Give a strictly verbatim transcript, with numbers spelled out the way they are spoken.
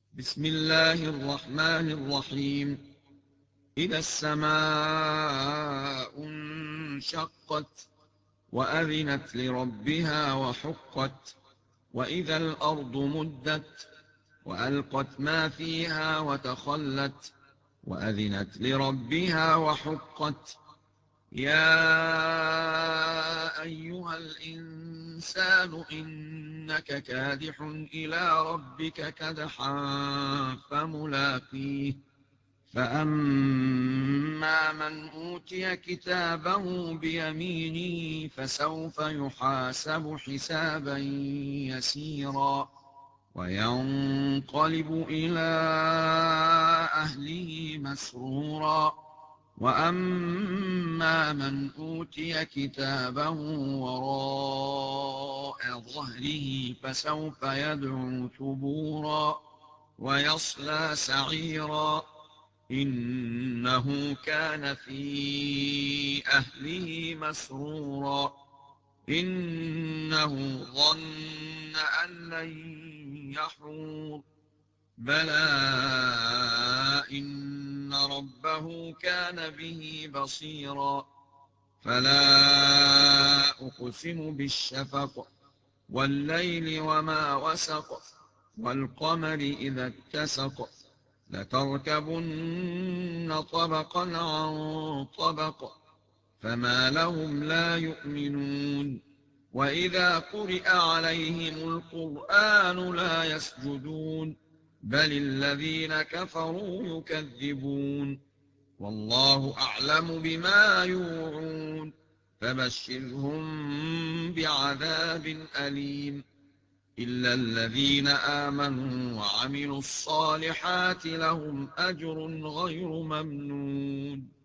بسم الله الرحمن الرحيم. إذا السماء انشقت وأذنت لربها وحقت، وإذا الأرض مدت وألقت ما فيها وتخلت، وأذنت لربها وحقت. يا أيها الإنسان إنك كادح إلى ربك كدحا فملاقيه. فأما من أوتي كتابه بيمينه فسوف يحاسب حسابا يسيرا، وينقلب إلى أهله مسرورا. وأما من أوتي كتابه وراء ظهره فسوف يدعو ثبورا ويصلى سعيرا، إنه كان في أهله مسرورا، إنه ظن أن لن يحور. بلى إن ربه كان به بصيرا. فلا أقسم بالشفق والليل وما وسق، والقمر إذا اتسق، لتركبن طبقا عن طبق، فما لهم لا يؤمنون. وإذا قرئ عليهم القرآن لا يسجدون، بل الذين كفروا يكذبون. والله أعلم بما يوعون، فبشرهم بعذاب أليم. إلا الذين آمنوا وعملوا الصالحات لهم أجر غير ممنون.